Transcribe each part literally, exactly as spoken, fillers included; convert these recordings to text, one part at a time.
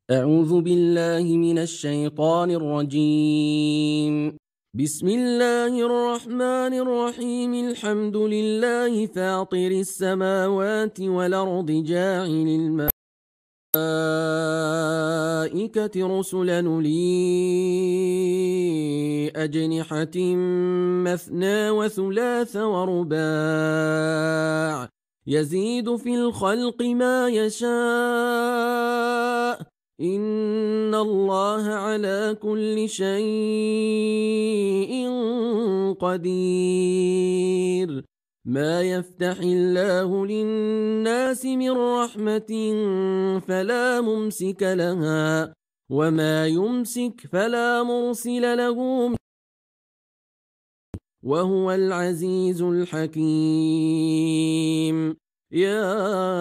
أعوذ بالله من الشيطان الرجيم. بسم الله الرحمن الرحيم. الحمد لله فاطر السماوات والأرض جاعل الملائكة رسلا أولي أجنحة مثنى وثلاث ورباع يزيد في الخلق ما يشاء إن الله على كل شيء قدير. ما يفتح الله للناس من رحمة فلا ممسك لها وما يمسك فلا مرسل له وهو العزيز الحكيم. يا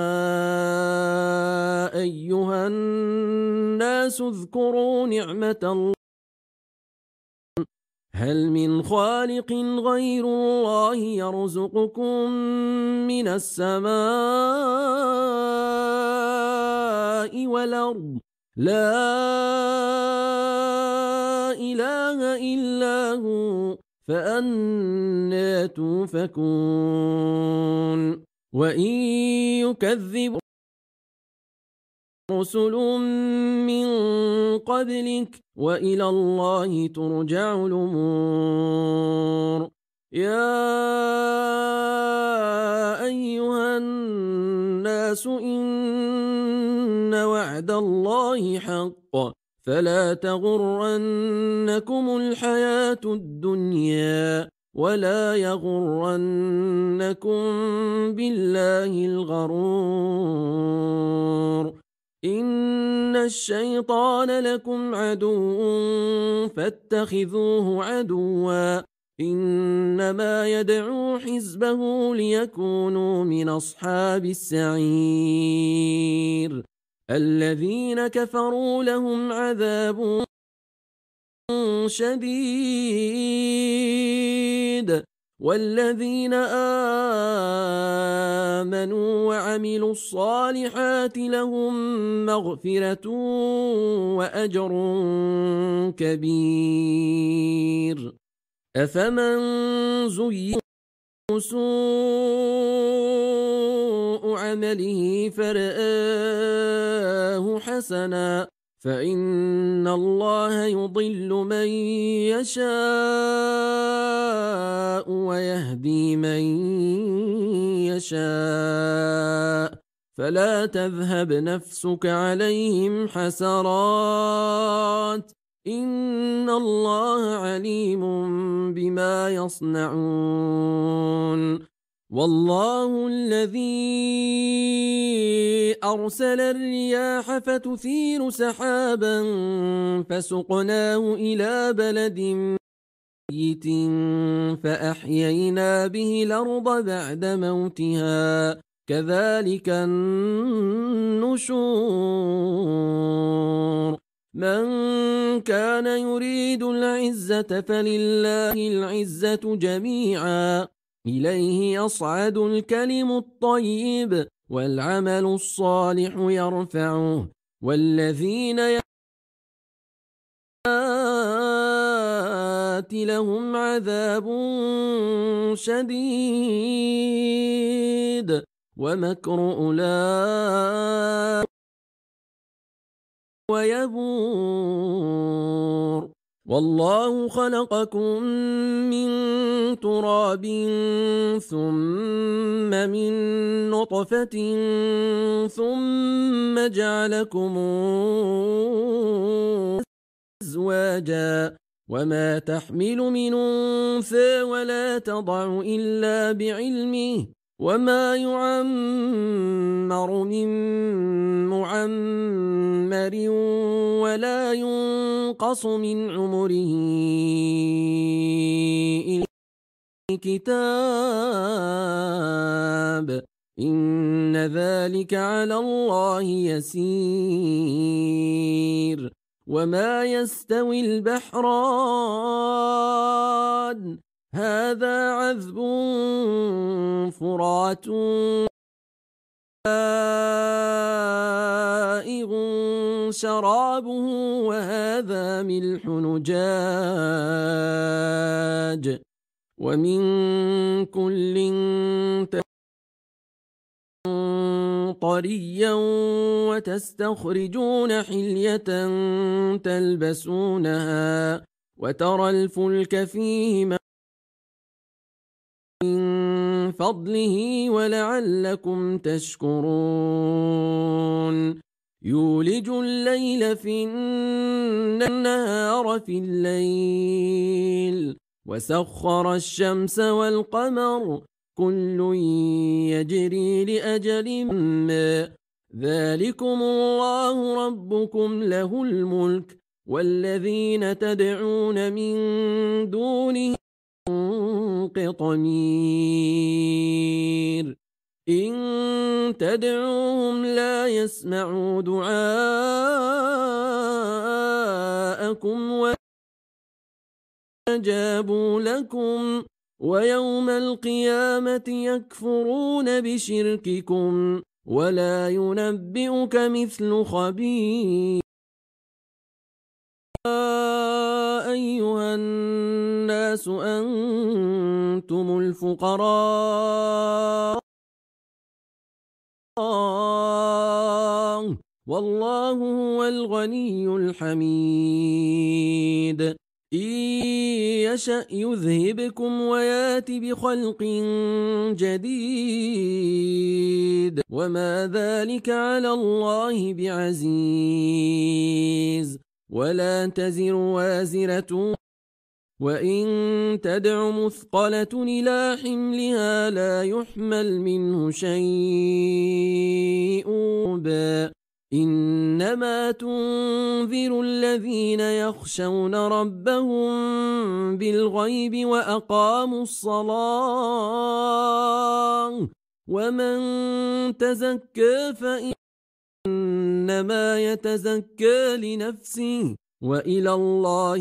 أيها الناس اذكروا نعمة الله هل من خالق غير الله يرزقكم من السماء والأرض لا إله إلا هو فأنى توفكون. وإن يكذب رسل من قبلك وإلى الله ترجع الأمور. يا أيها الناس إن وعد الله حق فلا تغرنكم الحياة الدنيا ولا يغرنكم بالله الغرور. إن الشيطان لكم عدو فاتخذوه عدوا إنما يدعو حزبه ليكونوا من أصحاب السعير. الذين كفروا لهم عذاب شديد والذين آمنوا وعملوا الصالحات لهم مغفرة وأجر كبير. أفمن زين سوء عمله فرآه حسنا فإن الله يضل من يشاء ويهدي من يشاء فلا تذهب نفسك عليهم حسرات إن الله عليم بما يصنعون. والله الذي أرسل الرياح فتثير سحابا فسقناه إلى بلد ميت فأحيينا به الأرض بعد موتها كذلك النشور. من كان يريد العزة فلله العزة جميعا إليه يصعد الكلم الطيب والعمل الصالح يرفعه والذين يأتي لهم عذاب شديد ومكر أولئك ويبور. والله خلقكم من تراب ثم من نطفة ثم جعلكم أزواجا وما تحمل من أنثى ولا تضع إلا بعلمه وما يعمر من معمر ولا ينقص من عمره إلا كتاب إن ذلك على الله يسير. وما يستوي البحران هذا عذب فرات سائغ شرابه وهذا ملح نجاج ومن كل طريا وتستخرجون حلية تلبسونها وترى الفلك فيه من فضله ولعلكم تشكرون يولج الليل في النهار في الليل وسخر الشمس والقمر كل يجري لأجل ما ذلكم الله ربكم له الملك والذين تدعون من دونه قطمير إن تدعوهم لا يسمعوا دعاءكم ويجابوا لكم ويوم القيامة يكفرون بشرككم ولا ينبئك مثل خبير يا أيها الناس أنتم الفقراء والله هو الغني الحميد إن يشأ يذهبكم ويات بخلق جديد وما ذلك على الله بعزيز ولا تزر وازرة وإن تدع مثقلة إلى حملها لا يحمل منه شيء إنما تنذر الذين يخشون ربهم بالغيب وأقاموا الصلاة ومن تزكى فإنما يتزكى لنفسه وإلى الله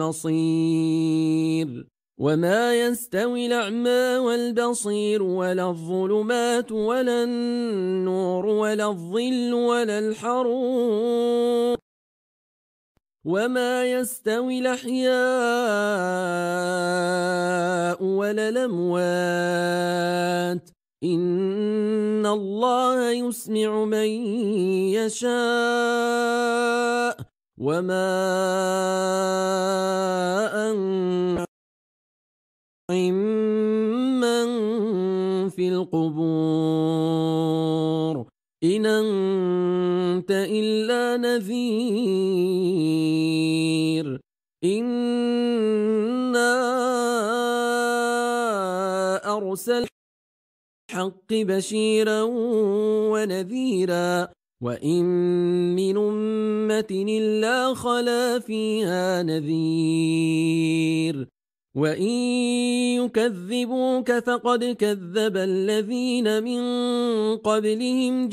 المصير وما يستوي الأعمى والبصير ولا الظلمات ولا النور ولا الظل ولا الحرور وما يستوي الأحياء ولا الأموات إن الله يسمع من يشاء وما أنت من في القبور إن أنت إلا نذير إنا أرسل الحق بشيرا ونذيرا وإن من أمة إلا خلا فيها نذير وإن يكذبوك فقد كذب الذين من قبلهم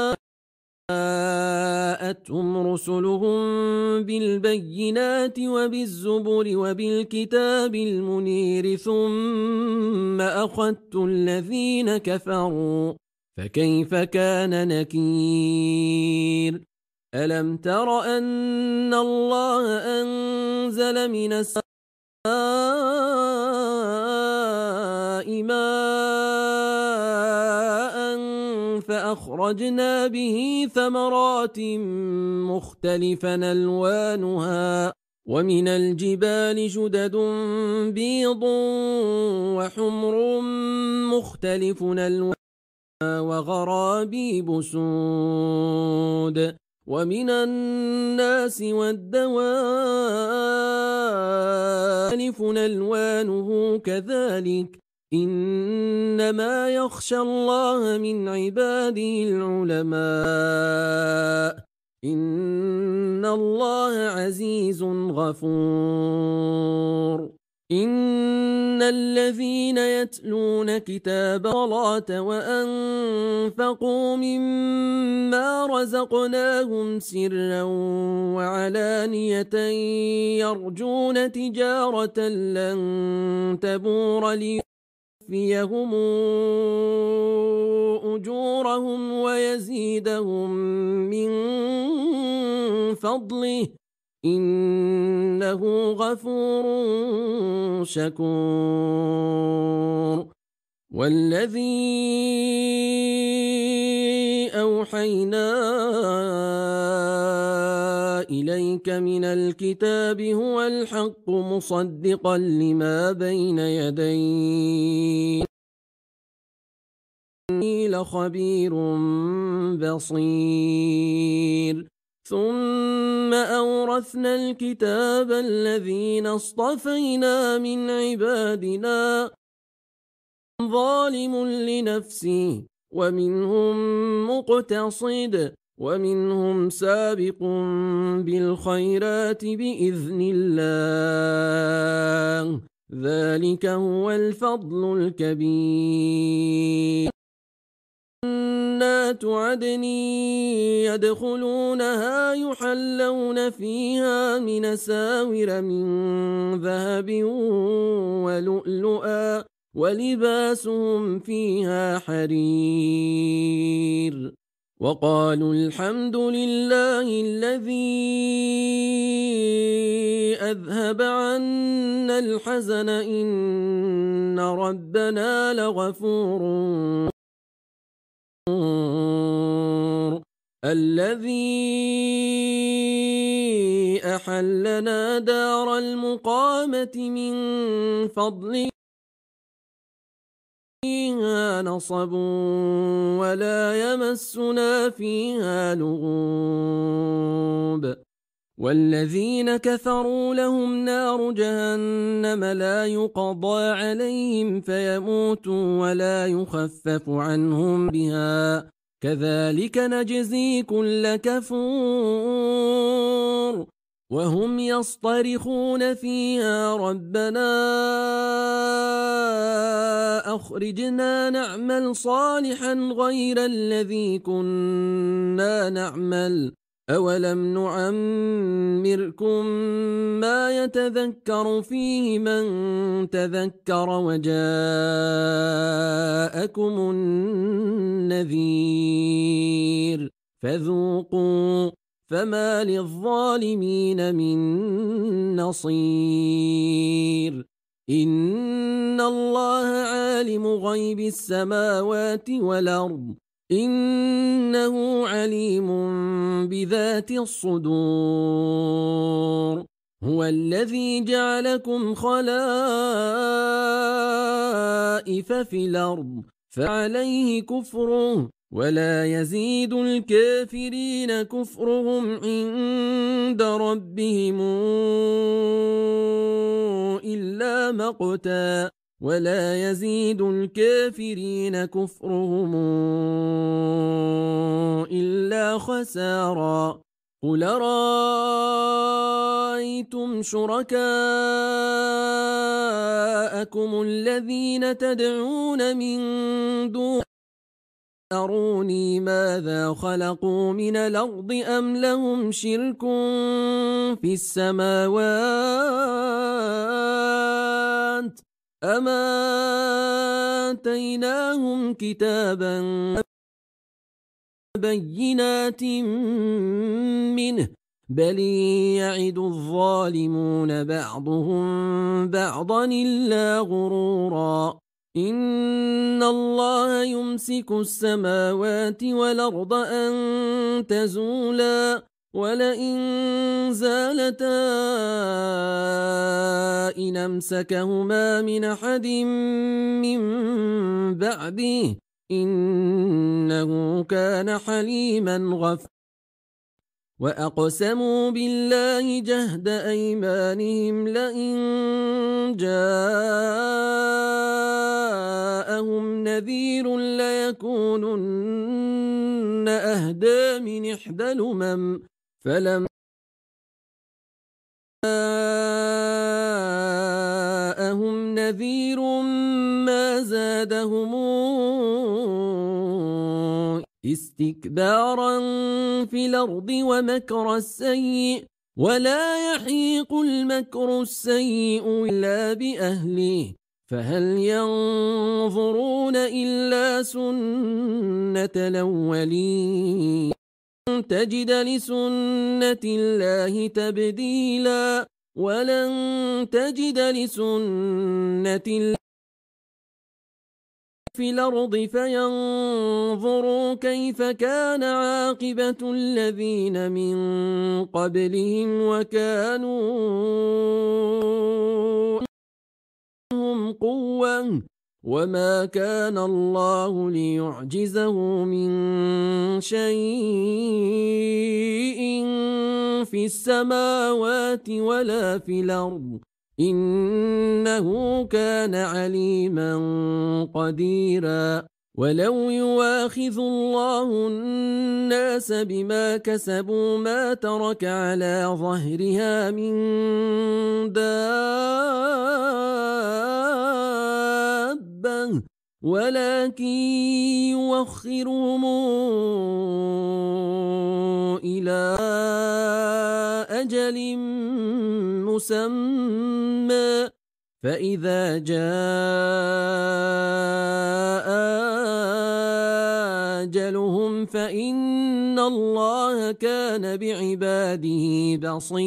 جاءتهم رسلهم بالبينات وبالزبر وبالكتاب المنير ثم أخذت الذين كفروا فكيف كان نكير ألم تر أن الله أنزل من السماء ماء فأخرجنا به ثمرات مختلفا ألوانها ومن الجبال جدد بيض وحمر مختلف ألوانها وغرابيب سود ومن الناس والدواب ألوانه كذلك إنما يخشى الله من عباده العلماء إن الله عزيز غفور إن الذين يتلون كتاب الله وأنفقوا مما رزقناهم سرا وعلانية يرجون تجارة لن تبور ليوفيهم أجورهم ويزيدهم من فضله إنه غفور شكور. والذي أوحينا إليك من الكتاب هو الحق مصدقا لما بين يديه إني لخبير بصير. ثم أورثنا الكتاب الذين اصطفينا من عبادنا ظالم لنفسه ومنهم مقتصد ومنهم سابق بالخيرات بإذن الله ذلك هو الفضل الكبير. جنات عدن يدخلونها يحلون فيها من ساور من ذهب ولؤلؤا ولباسهم فيها حرير. وقالوا الحمد لله الذي أذهب عنا الحزن إن ربنا لغفور الذي أحلنا دار المقامة من فضله فيها نصب ولا يمسنا فيها لغوب. والذين كفروا لهم نار جهنم لا يقضى عليهم فيموتوا ولا يخفف عنهم بها كذلك نجزي كل كفور. وهم يصطرخون فيها ربنا أخرجنا نعمل صالحا غير الذي كنا نعمل أولم نعمركم ما يتذكر فيه من تذكر وجاءكم النذير فذوقوا فما للظالمين من نصير. إن الله عالم غيب السماوات والأرض إنه عليم بذات الصدور. هو الذي جعلكم خلائف في الأرض فعليه كفره ولا يزيد الكافرين كفرهم عند ربهم إلا مقتا ولا يزيد الكافرين كفرهم إلا خسارا. قل رأيتم شركاءكم الذين تدعون من دون أروني ماذا خلقوا من الأرض أم لهم شرك في السماوات أما آتيناهم كتابا بينات منه بل يعد الظالمون بعضهم بعضا إلا غرورا. إن الله يمسك السماوات والأرض أن تزولا ولئن زالتا إن أمسكهما من أحد من بعده إنه كان حليما غفورا. وأقسموا بالله جهد أيمانهم لئن جاءهم نذير ليكونن أهدى من إحدى الأمم فلما جاءهم نذير ما زادهم استكبارا في الأرض ومكر السيء ولا يحيق المكر السيء إلا بأهله فهل ينظرون إلا سنة الأولين تجد لسنة الله تبديلا ولن تجد لسنة الله في الأرض فينظروا كيف كان عاقبة الذين من قبلهم وكانوا هم قوة وما كان الله ليعجزه من شيء في السماوات ولا في الأرض إنه كان عليما قديرا ولو يواخذ الله الناس بما كسبوا ما ترك على ظهرها من دابة ولكن يوخرهم إلى أجل مسمى فإذا جاء أجلهم فإن الله كان بعباده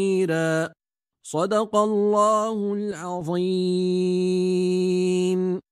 بصيرا صدق الله العظيم.